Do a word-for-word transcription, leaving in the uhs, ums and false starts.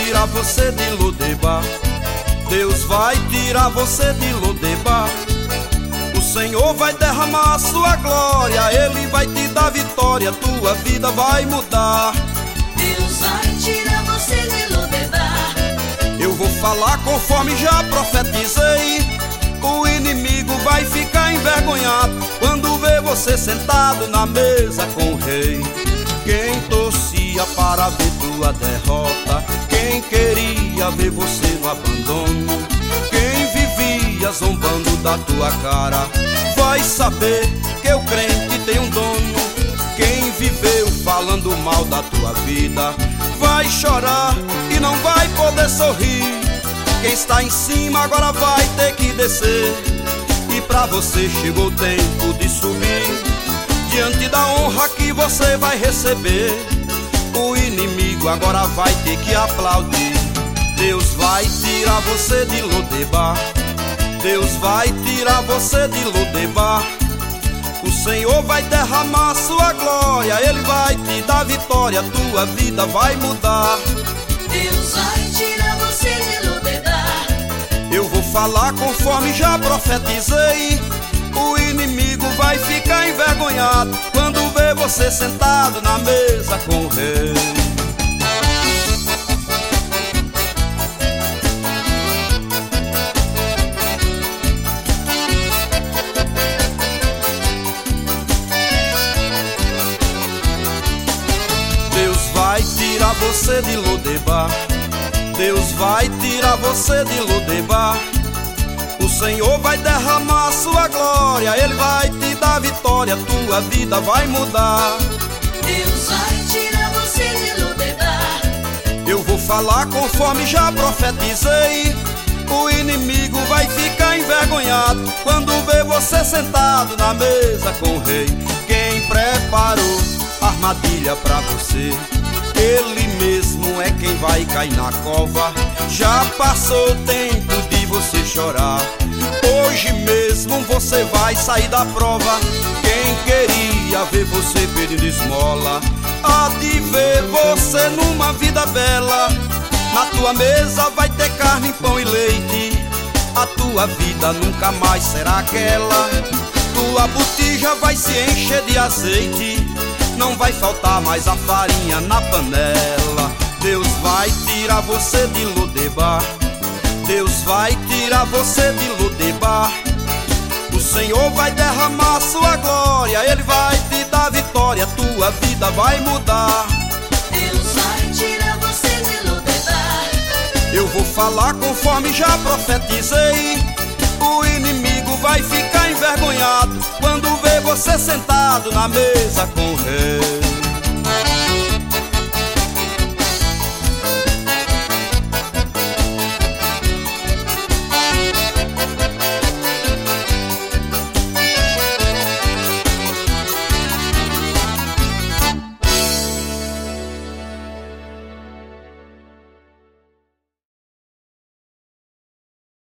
tirar você de Lodebar. Deus vai tirar você de Lodebar. O Senhor vai derramar a sua glória, Ele vai te dar vitória, tua vida vai mudar. Deus vai tirar você de Lodebar. Eu vou falar conforme já profetizei. O inimigo vai ficar envergonhado quando vê você sentado na mesa com o rei. Quem torcia para ver tua derrota, quem queria ver você no abandono, quem vivia zombando da tua cara, vai saber que o crente tem um dono. Quem viveu falando mal da tua vida, vai chorar e não vai poder sorrir. Quem está em cima agora vai ter que descer. E pra você chegou o tempo de subir, diante da honra que você vai receber. O inimigo agora vai ter que aplaudir. Deus vai tirar você de Lodebar. Deus vai tirar você de Lodebar. O Senhor vai derramar sua glória, Ele vai te dar vitória, tua vida vai mudar. Deus vai tirar você de Lodebar. Eu vou falar conforme já profetizei. O inimigo vai ficar envergonhado quando vê você sentado na mesa com o rei. Deus vai tirar você de Lodebar. Deus vai tirar você de Lodebar. O Senhor vai derramar a sua glória, Ele vai te dar vitória, tua vida vai mudar. Deus vai tirar você de Lodebar. Eu vou falar conforme já profetizei. O inimigo vai ficar envergonhado quando vê você sentado na mesa com o rei. Quem preparou armadilha pra você, Ele mesmo é quem vai cair na cova. Já passou o tempo de você chorar, hoje mesmo você vai sair da prova. Quem queria ver você pedindo esmola, há de ver você numa vida bela. Na tua mesa vai ter carne, pão e leite, a tua vida nunca mais será aquela. Tua botija vai se encher de azeite, não vai faltar mais a farinha na panela. Deus vai tirar você de Lodebar. Deus vai tirar você de Lodebar. O Senhor vai derramar sua glória, Ele vai te dar vitória, tua vida vai mudar. Deus vai tirar você de Lodebar. Eu vou falar conforme já profetizei. O inimigo vai ficar envergonhado quando vê você sentado na mesa com o rei.